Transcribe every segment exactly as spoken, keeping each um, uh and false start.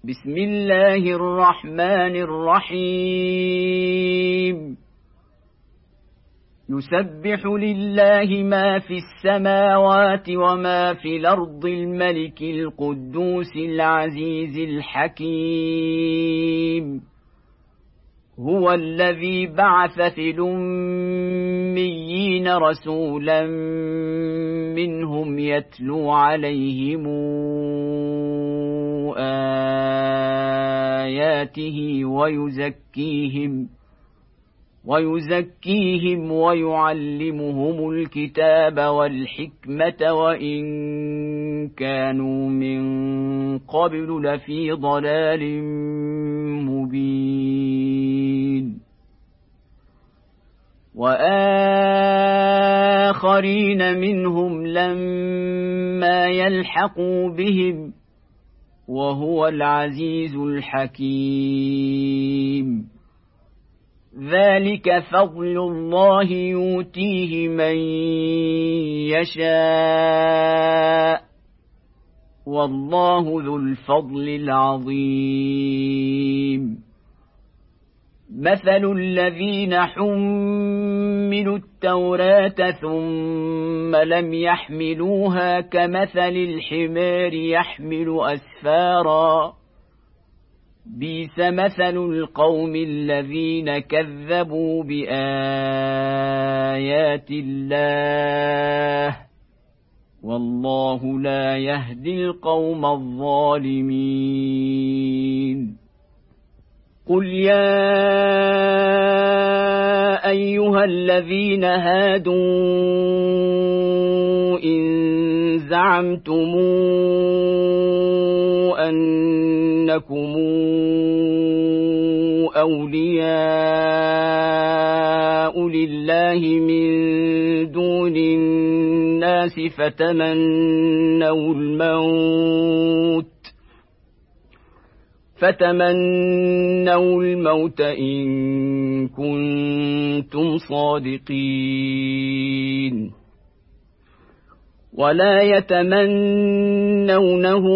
بسم الله الرحمن الرحيم. يسبح لله ما في السماوات وما في الأرض الملك القدوس العزيز الحكيم. هو الذي بعث في الأميين رسولا منهم يتلو عليهم آياته ويزكيهم ويزكيهم ويعلمهم الكتاب والحكمة وإن كانوا من قبل لفي ضلال مبين. وآخرين منهم لما يلحقوا بهم وهو العزيز الحكيم. ذلك فضل الله يؤتيه من يشاء والله ذو الفضل العظيم. مثل الذين حملوا التوراة ثم لم يحملوها كمثل الحمار يحمل أسفارا بئس مثل القوم الذين كذبوا بآيات الله والله لا يهدي القوم الظالمين. قل يا أيها الذين هادوا إن زعمتم أنكم أولياء لله من دون الناس فتمنوا الموت فتمنوا الموت إن كنتم صادقين ولا يتمنونه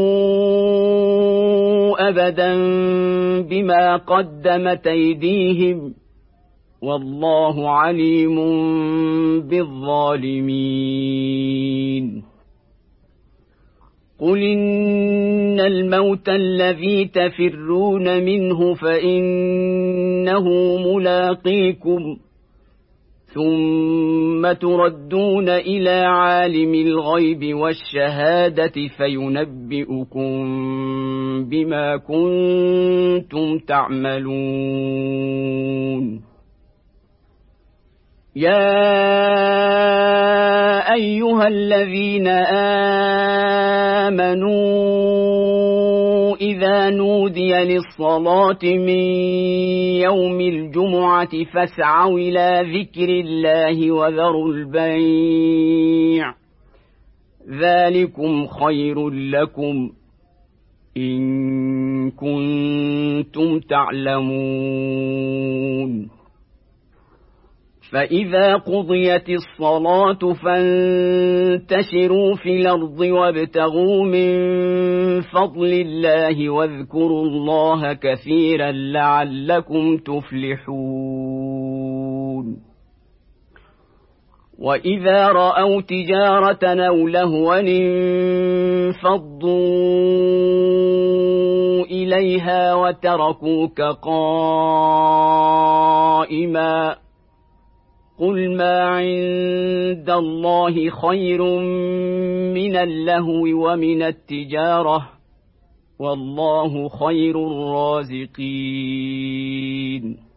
أبدا بما قدمت أيديهم والله عليم بالظالمين. قل إن الموت الذي تفرون منه فإنه ملاقيكم ثم تردون إلى عالم الغيب والشهادة فينبئكم بما كنتم تعملون. يا أيها الذين آمنوا إذا نودي للصلاة من يوم الجمعة فاسعوا إلى ذكر الله وذروا البيع ذلكم خير لكم إن كنتم تعلمون. فإذا قضيت الصلاة فانتشروا في الأرض وابتغوا من فضل الله واذكروا الله كثيرا لعلكم تفلحون. وإذا رأوا تجارة أو لهوا انفضوا إليها وتركوك قائما قل ما عند الله خير من اللهو ومن التجارة والله خير الرازقين.